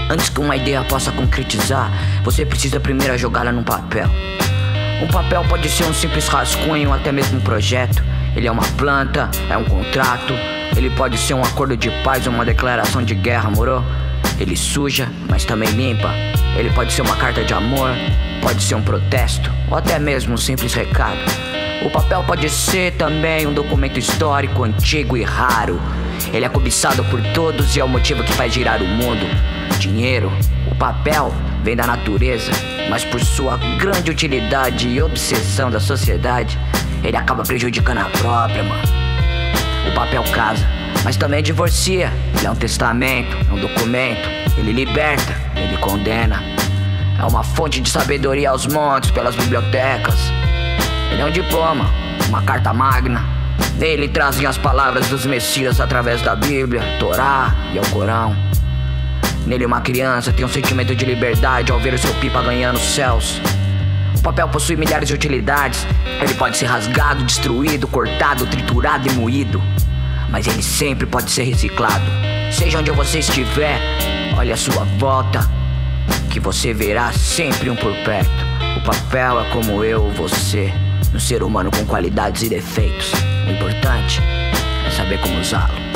Antes que uma ideia possa concretizar, você precisa primeiro jogá-la num papel. Um papel pode ser um simples rascunho ou até mesmo um projeto. Ele é uma planta, é um contrato. Ele pode ser um acordo de paz ou uma declaração de guerra, moro? Ele suja, mas também limpa. Ele pode ser uma carta de amor, pode ser um protesto ou até mesmo um simples recado. O papel pode ser também um documento histórico, antigo e raro. Ele é cobiçado por todos e é o motivo que faz girar o mundo. Dinheiro, o papel, vem da natureza, mas por sua grande utilidade e obsessão da sociedade, ele acaba prejudicando a própria, mano. O papel casa, mas também divorcia. Ele é um testamento, é um documento. Ele liberta, ele condena. É uma fonte de sabedoria aos montes pelas bibliotecas. Ele é um diploma, uma carta magna. Nele trazem as palavras dos Messias através da Bíblia, Torá e o Corão. Nele uma criança tem um sentimento de liberdade ao ver o seu pipa ganhando os céus. O papel possui milhares de utilidades. Ele pode ser rasgado, destruído, cortado, triturado e moído, mas ele sempre pode ser reciclado. Seja onde você estiver, olhe à sua volta, que você verá sempre um por perto. O papel é como eu ou você, um ser humano com qualidades e defeitos. O importante é saber como usá-lo.